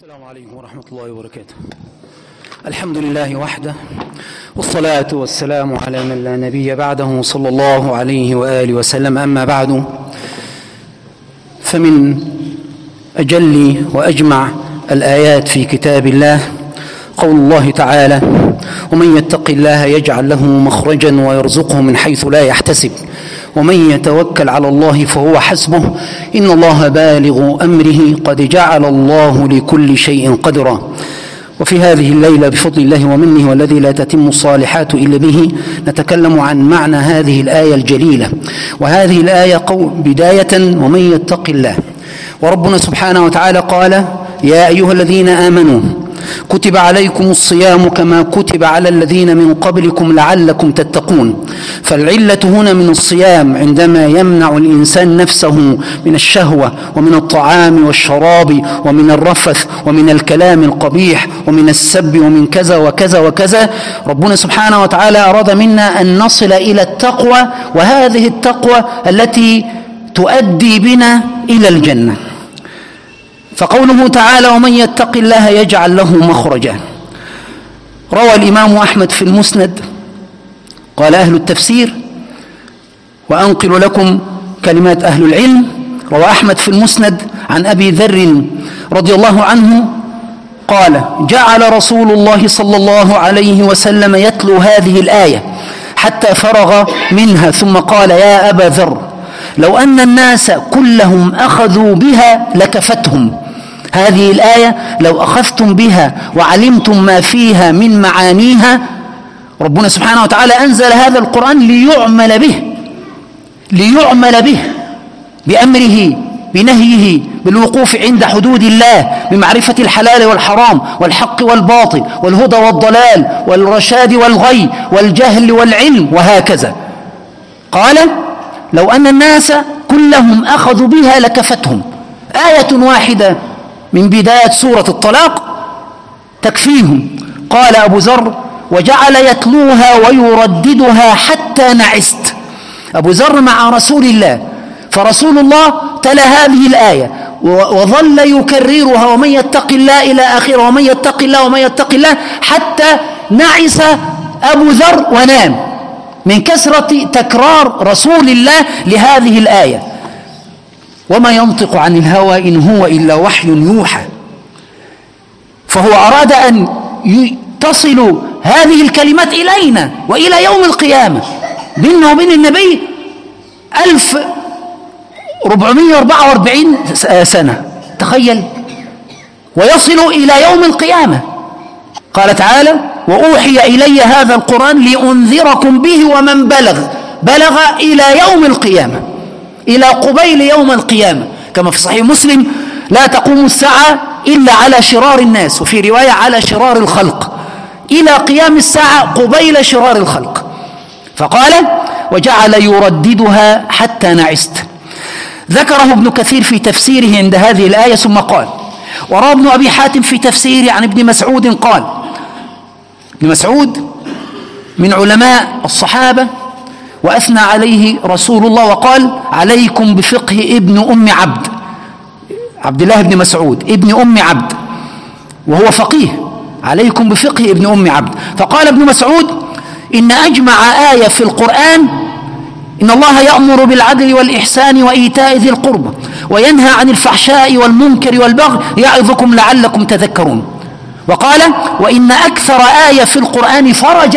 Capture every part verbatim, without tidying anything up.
السلام عليكم ورحمة الله وبركاته. الحمد لله وحده، والصلاة والسلام على من لا نبي بعده صلى الله عليه وآله وسلم. أما بعد، فمن أجل وأجمع الآيات في كتاب الله قول الله تعالى: ومن يتق الله يجعل له مخرجا ويرزقه من حيث لا يحتسب ومن يتوكل على الله فهو حسبه إن الله بالغ أمره قد جعل الله لكل شيء قدرا. وفي هذه الليلة بفضل الله ومنه والذي لا تتم الصالحات إلا به نتكلم عن معنى هذه الآية الجليلة. وهذه الآية قول بداية: ومن يتق الله. وربنا سبحانه وتعالى قال: يا أيها الذين آمنوا كتب عليكم الصيام كما كتب على الذين من قبلكم لعلكم تتقون. فالعلة هنا من الصيام عندما يمنع الإنسان نفسه من الشهوة ومن الطعام والشراب ومن الرفث ومن الكلام القبيح ومن السب ومن كذا وكذا وكذا. ربنا سبحانه وتعالى أراد منا أن نصل إلى التقوى، وهذه التقوى التي تؤدي بنا إلى الجنة. فقوله تعالى: ومن يتق الله يجعل له مخرجا. روى الإمام أحمد في المسند، قال أهل التفسير، وأنقل لكم كلمات أهل العلم، روى أحمد في المسند عن أبي ذر رضي الله عنه قال: جعل رسول الله صلى الله عليه وسلم يتلو هذه الآية حتى فرغ منها ثم قال: يا أبا ذر، لو أن الناس كلهم أخذوا بها لكفتهم. هذه الآية لو أخذتم بها وعلمتم ما فيها من معانيها، ربنا سبحانه وتعالى أنزل هذا القرآن ليعمل به، ليعمل به بأمره بنهيه، بالوقوف عند حدود الله، بمعرفة الحلال والحرام والحق والباطل والهدى والضلال والرشاد والغي والجهل والعلم وهكذا. قال: لو أن الناس كلهم أخذوا بها لكفتهم. آية واحدة من بداية سورة الطلاق تكفيهم. قال أبو ذر: وجعل يتلوها ويرددها حتى نعست. أبو ذر مع رسول الله، فرسول الله تلا هذه الآية وظل يكررها: ومن يتق الله إلى آخره، ومن يتق الله ومن يتق الله، حتى نعس أبو ذر ونام من كثرة تكرار رسول الله لهذه الآية. وما ينطق عن الهوى إن هو إلا وحي يوحى. فهو أراد أن تصل هذه الكلمات إلينا وإلى يوم القيامة. بيننا وبين النبي ألف ربعمائة وأربعة وأربعين سنة، تخيل، ويصل إلى يوم القيامة. قال تعالى: وأوحي إلي هذا القرآن لأنذركم به ومن بلغ. بلغ إلى يوم القيامة، إلى قبيل يوم القيامة، كما في صحيح مسلم: لا تقوم الساعة إلا على شرار الناس، وفي رواية على شرار الخلق، إلى قيام الساعة قبيل شرار الخلق. فقال: وجعل يرددها حتى نعست. ذكره ابن كثير في تفسيره عند هذه الآية ثم قال: وروى ابن أبي حاتم في تفسيره عن ابن مسعود قال: ابن مسعود من علماء الصحابة، وأثنى عليه رسول الله وقال: عليكم بفقه ابن أم عبد. عبد الله بن مسعود ابن أم عبد، وهو فقيه. عليكم بفقه ابن أم عبد. فقال ابن مسعود: إن أجمع آية في القرآن إن الله يأمر بالعدل والإحسان وإيتاء ذي القربى وينهى عن الفحشاء والمنكر والبغي يعظكم لعلكم تذكرون. وقال: وإن أكثر آية في القرآن فرجا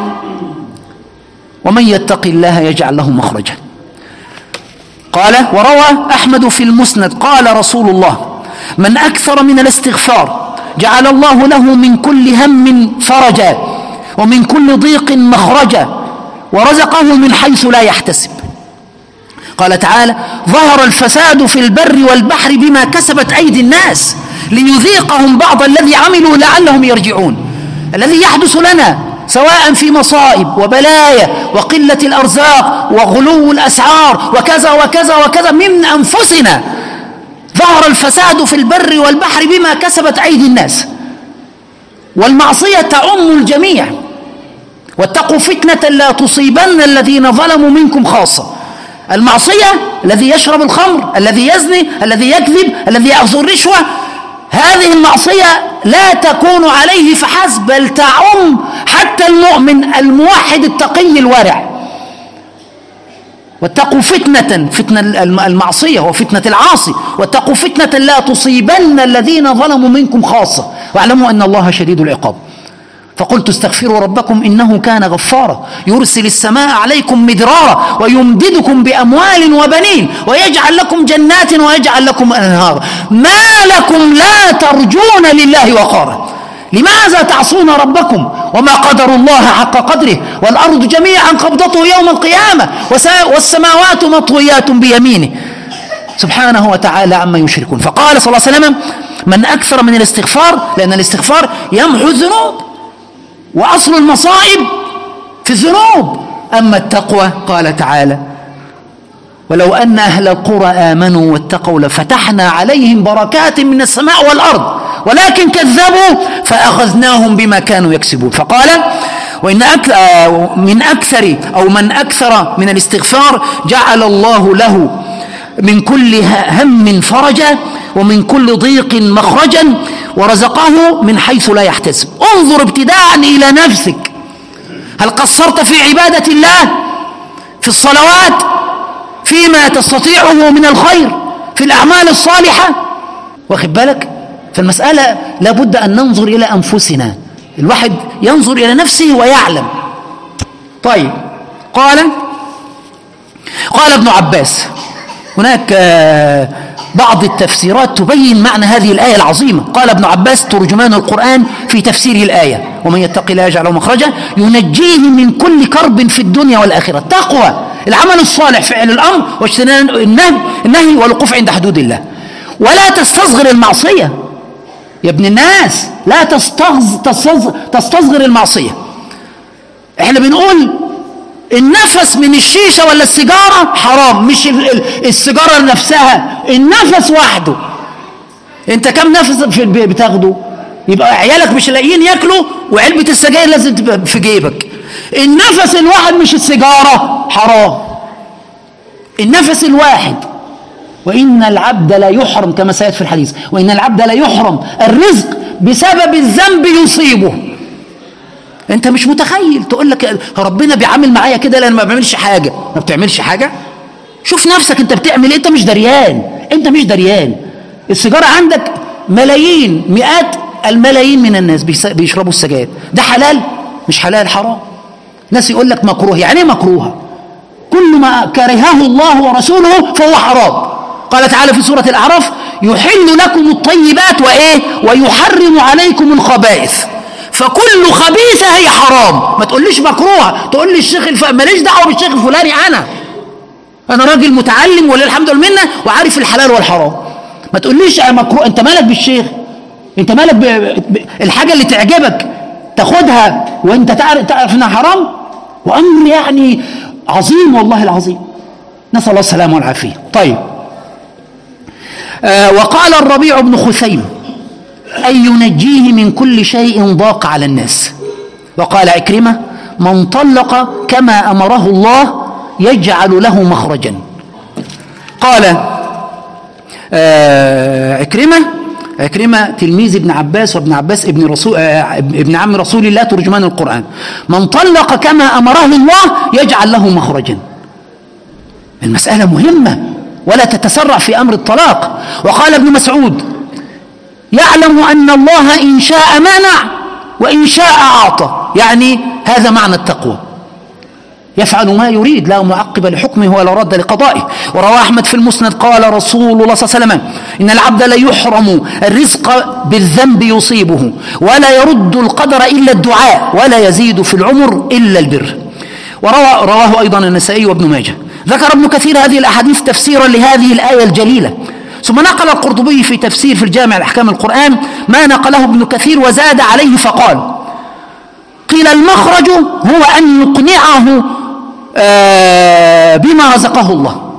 ومن يتق الله يجعل له مخرجا. قال: وروى أحمد في المسند قال رسول الله: من أكثر من الاستغفار جعل الله له من كل هم فرجا ومن كل ضيق مخرجا ورزقه من حيث لا يحتسب. قال تعالى: ظهر الفساد في البر والبحر بما كسبت أيدي الناس ليذيقهم بعض الذي عملوا لعلهم يرجعون. الذي يحدث لنا سواء في مصائب وبلايا وقلة الأرزاق وغلو الأسعار وكذا وكذا وكذا من أنفسنا. ظهر الفساد في البر والبحر بما كسبت أيدي الناس، والمعصية تعم الجميع. واتقوا فتنة لا تصيبن الذين ظلموا منكم خاصة. المعصية، الذي يشرب الخمر، الذي يزني، الذي يأخذ الرشوة، كل هذه من أنفسنا. ظهر الفساد في البر والبحر بما كسبت أيدي الناس، والمعصية تعم الجميع. واتقوا فتنة لا تصيبن الذين ظلموا منكم خاصة. المعصية، الذي يشرب الخمر، الذي يزني، الذي يأخذ الرشوة، هذه المعصية لا تكون عليه فحسب، بل تعم حتى المؤمن الموحد التقي الورع. واتقوا فتنة، فتنة المعصية وفتنة العاصي، واتقوا فتنة لا تصيبن الذين ظلموا منكم خاصة واعلموا أن الله شديد العقاب. فقلت استغفروا ربكم إنه كان غفارا يرسل السماء عليكم مدرارا ويمددكم بأموال وبنين ويجعل لكم جنات ويجعل لكم أنهارا ما لكم لا ترجون لله وقارا لماذا تعصون ربكم وما قدروا الله حق قدره والأرض جميعا قبضته يوم القيامة والسماوات مطويات بيمينه سبحانه وتعالى عما يشركون. فقال صلى الله عليه وسلم من أكثر من الاستغفار، لأن الاستغفار يمحو الذنوب وأصل المصائب في الذنوب. أما التقوى قال تعالى ولو أن أهل القرى آمنوا واتقوا لفتحنا عليهم بركات من السماء والأرض ولكن كذبوا فأخذناهم بما كانوا يكسبون. فقال وإن من أكثر أو من أكثر من الاستغفار جعل الله له من كل هم فرجا ومن كل ضيق مخرجا ورزقه من حيث لا يحتسب. انظر ابتداء إلى نفسك، هل قصرت في عبادة الله في الصلوات فيما تستطيعه من الخير في الأعمال الصالحة؟ واخد بالك؟ فالمسألة لابد أن ننظر إلى أنفسنا، الواحد ينظر إلى نفسه ويعلم. طيب قال قال ابن عباس، هناك بعض التفسيرات تبين معنى هذه الآية العظيمة. قال ابن عباس ترجمان القرآن في تفسير الآية ومن يتق الله يجعل له مخرجا ينجيه من كل كرب في الدنيا والآخرة. تقوى العمل الصالح، فعل الأمر واجتناب النهي والوقوف عند حدود الله. ولا تستصغر المعصية يا ابن الناس، لا تستصغر, تستصغر المعصية. احنا بنقول النفس من الشيشة ولا السيجارة حرام، مش السيجارة نفسها، النفس وحده. انت كم نفس بتاخده؟ يبقى عيالك مش لاقيين ياكلوا وعلبة السجاير لازم تبقى في جيبك. النفس الواحد مش السيجارة حرام، النفس الواحد. وإن العبد لا يحرم كما سيأتي في الحديث، وإن العبد لا يحرم الرزق بسبب الذنب يصيبه. انت مش متخيل، تقول لك ربنا بيعامل معايا كده لان ما بعملش حاجه. ما بتعملش حاجه؟ شوف نفسك انت بتعمل ايه. انت مش دريان، انت مش دريان. السيجاره عندك ملايين، مئات الملايين من الناس بيشربوا السجاير. ده حلال؟ مش حلال، حرام. ناس يقول لك مكروه. يعني ايه مكروه؟ كل ما كرهه الله ورسوله فهو حرام. قال تعالى في سوره الاعراف يحل لكم الطيبات وايه ويحرم عليكم الخبائث، فكل خبيثة هي حرام. ما تقوليش مكروه، تقول لي الشيخ الف... ماليش دعوة بالشيخ الفلاني. أنا أنا راجل متعلم ولله الحمد لله منه وعارف الحلال والحرام. ما تقوليش مكروه. أنت مالك بالشيخ؟ أنت مالك ب... ب... الحاجة اللي تعجبك تاخدها وأنت تعرف, تعرف إنها حرام؟ وأمر يعني عظيم والله العظيم، نسأل الله السلامة والعافية. طيب آه وقال الربيع بن خثيم أي ينجيه من كل شيء ضاق على الناس. وقال عكرمة من طلق كما أمره الله يجعل له مخرجا. قال آه عكرمة عكرمة تلميذ ابن عباس وابن عباس ابن, رسول آه ابن عم رسول الله ترجمان القرآن. من طلق كما أمره الله يجعل له مخرجا. المسألة مهمة ولا تتسرع في أمر الطلاق. وقال ابن مسعود يعلم أن الله إن شاء منع وإن شاء أعطى، يعني هذا معنى التقوى، يفعل ما يريد لا معقب لحكمه ولا رد لقضائه. وروى أحمد في المسند قال رسول الله صلى الله عليه وسلم إن العبد لا يحرم الرزق بالذنب يصيبه ولا يرد القدر إلا الدعاء ولا يزيد في العمر إلا البر. وروى رواه أيضا النسائي وابن ماجه. ذكر ابن كثير هذه الأحاديث تفسيرا لهذه الآية الجليلة. ثم نقل القرطبي في تفسير في الجامع لأحكام القرآن ما نقله ابن كثير وزاد عليه فقال قيل المخرج هو أن يقنعه بما رزقه الله.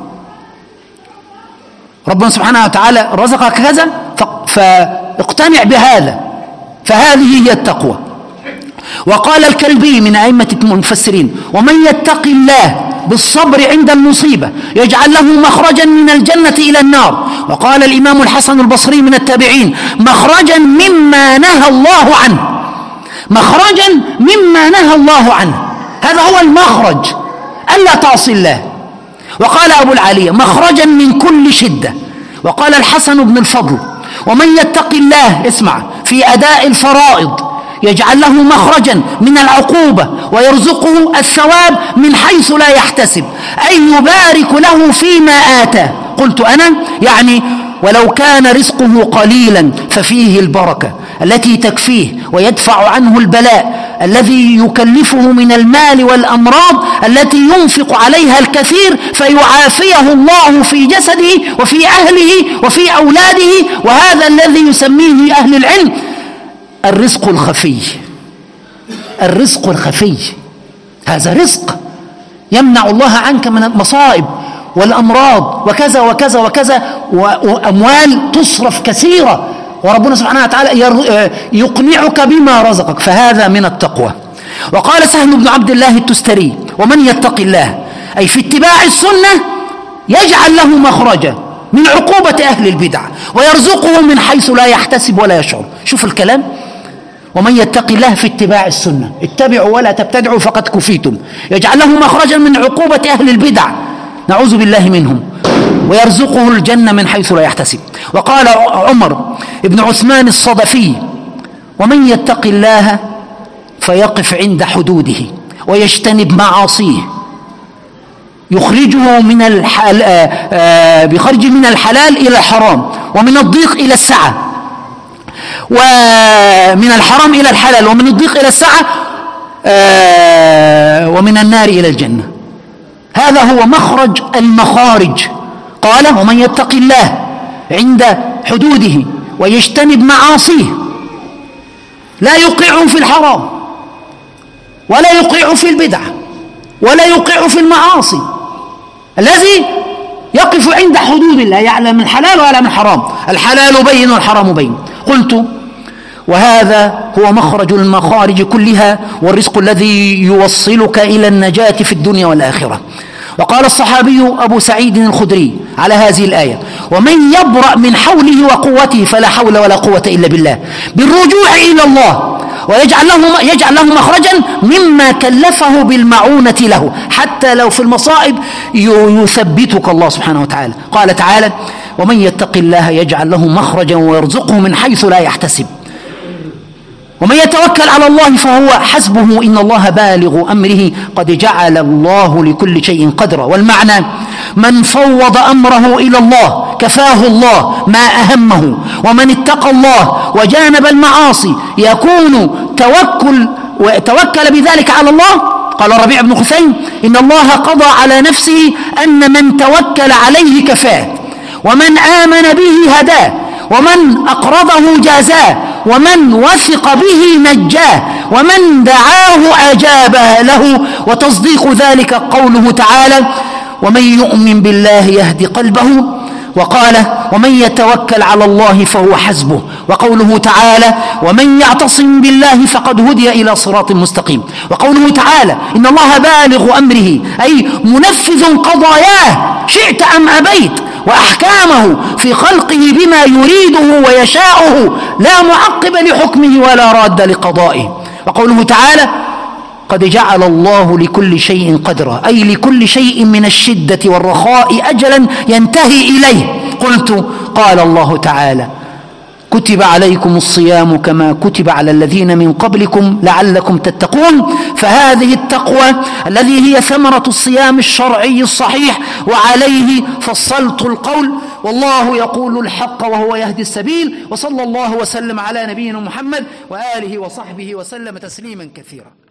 ربنا سبحانه وتعالى رزقك كذا فاقتنع بهذا، فهذه هي التقوى. وقال الكلبي من أئمة المفسرين: ومن يتق الله بالصبر عند المصيبة يجعل له مخرجا من الجنة إلى النار. وقال الإمام الحسن البصري من التابعين: مخرجا مما نهى الله عنه، مخرجا مما نهى الله عنه، هذا هو المخرج، ألا تعصي الله. وقال أبو العالية: مخرجا من كل شدة. وقال الحسن بن الفضل: ومن يتق الله، اسمع، في أداء الفرائض يجعل له مخرجا من العقوبة ويرزقه الثواب من حيث لا يحتسب، أي يبارك له فيما آتاه. قلت أنا يعني ولو كان رزقه قليلا ففيه البركة التي تكفيه ويدفع عنه البلاء الذي يكلفه من المال والأمراض التي ينفق عليها الكثير، فيعافيه الله في جسده وفي أهله وفي أولاده. وهذا الذي يسميه أهل العلم الرزق الخفي. الرزق الخفي هذا رزق يمنع الله عنك من المصائب والأمراض وكذا وكذا وكذا، وأموال تصرف كثيرة، وربنا سبحانه وتعالى يقنعك بما رزقك، فهذا من التقوى. وقال سهل بن عبد الله التستري: ومن يتق الله أي في اتباع السنة يجعل له مخرجا من عقوبة أهل البدع ويرزقه من حيث لا يحتسب ولا يشعر. شوف الكلام، ومن يتق الله في اتباع السنة، اتبعوا ولا تبتدعوا فقد كفيتم، يجعل له مخرجا من عقوبة أهل البدع، نعوذ بالله منهم، ويرزقه الجنة من حيث لا يحتسب. وقال عمر ابن عثمان الصدفي: ومن يتق الله فيقف عند حدوده ويجتنب معاصيه يخرجه من الحلال، بخرج من الحلال إلى الحرام، ومن الضيق إلى السعة، ومن الحرام إلى الحلال، ومن الضيق إلى السعة، ومن النار إلى الجنة. هذا هو مخرج المخارج. قال: ومن يتق الله عند حدوده ويجتنب معاصيه، لا يوقعه في الحرام ولا يوقعه في البدع ولا يوقعه في المعاصي، الذي يقف عند حدود الله، يعلم الحلال ويعلم الحرام، الحلال بين والحرام بين. قلت: وهذا هو مخرج المخارج كلها، والرزق الذي يوصلك إلى النجاة في الدنيا والآخرة. وقال الصحابي أبو سعيد الخدري على هذه الآية: ومن يبرأ من حوله وقوته فلا حول ولا قوة إلا بالله، بالرجوع إلى الله، ويجعل له, يجعل له مخرجا مما كلفه بالمعونة له، حتى لو في المصائب يثبتك الله سبحانه وتعالى. قال تعالى: ومن يتق الله يجعل له مخرجا ويرزقه من حيث لا يحتسب، ومن يتوكل على الله فهو حسبه، إن الله بالغ أمره، قد جعل الله لكل شيء قدرا. والمعنى: من فوض أمره إلى الله كفاه الله ما أهمه، ومن اتقى الله وجانب المعاصي يكون توكل وتوكل بذلك على الله. قال ربيع بن خثيم: إن الله قضى على نفسه أن من توكل عليه كفاه، ومن آمن به هداه، ومن أقرضه جازاه، ومن وثق به نجاه، ومن دعاه أجابه له. وتصديق ذلك قوله تعالى: ومن يؤمن بالله يهدي قلبه. وقال: ومن يتوكل على الله فهو حسبه. وقوله تعالى: ومن يعتصم بالله فقد هدي إلى صراط مستقيم. وقوله تعالى: إن الله بالغ أمره، أي منفذ قضاياه شئت أم أبيت، وأحكامه في خلقه بما يريده ويشاءه، لا معقب لحكمه ولا راد لقضائه. وقوله تعالى: قد جعل الله لكل شيء قدرا، أي لكل شيء من الشدة والرخاء أجلا ينتهي إليه. قلت: قال الله تعالى: كتب عليكم الصيام كما كتب على الذين من قبلكم لعلكم تتقون. فهذه التقوى الذي هي ثمرة الصيام الشرعي الصحيح، وعليه فصلت القول، والله يقول الحق وهو يهدي السبيل. وصلى الله وسلم على نبينا محمد وآله وصحبه وسلم تسليما كثيرا.